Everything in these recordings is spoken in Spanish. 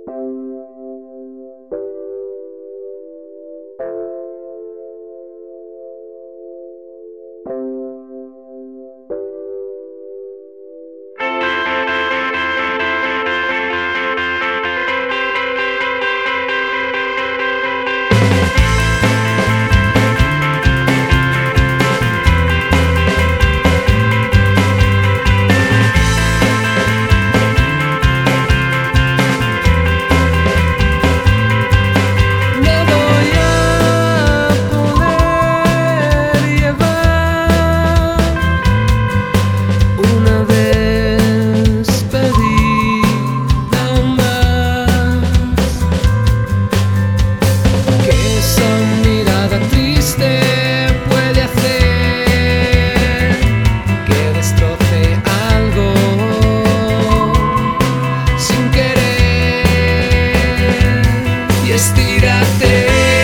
Estírate.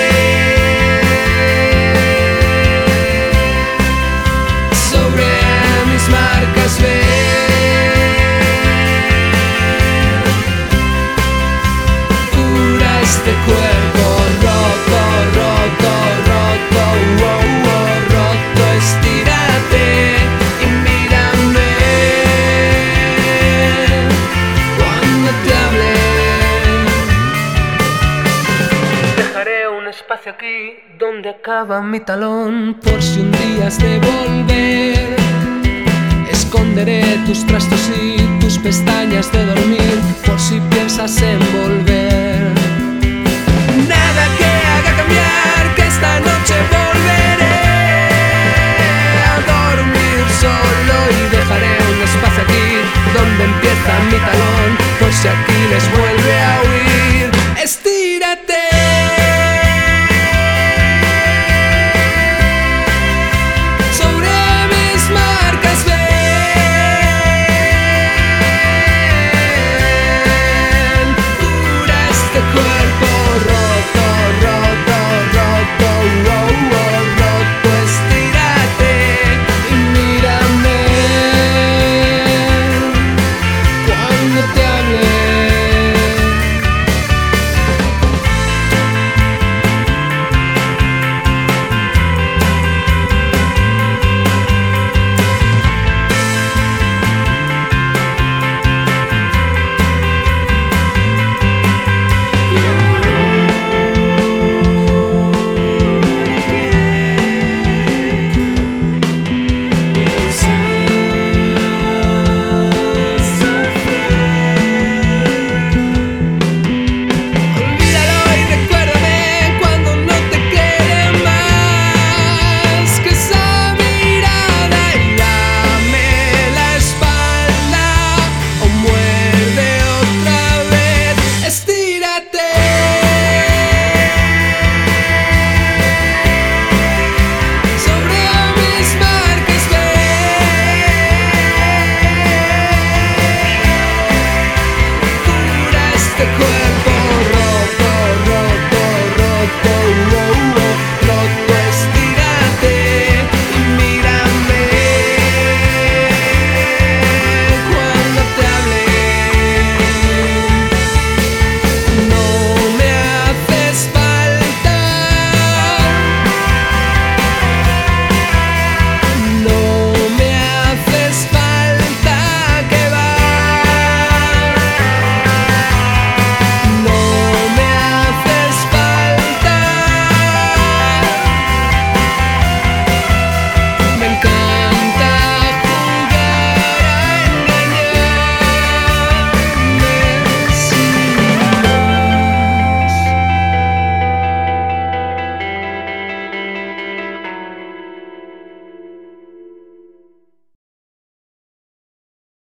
Sobre mis marcas ve. Cura este cuerpo roto, roto, roto, oh, oh, roto. Estírate y mírame cuando te hable. Dejaré un espacio aquí donde acaba mi talón, por si un día has de volver. Esconderé tus trastos y tus pestañas de dormir, por si piensas en volver. Nada que haga cambiar, que esta noche volveré a dormir solo, y dejaré un espacio aquí donde empieza mi talón, por si Aquiles vuelve.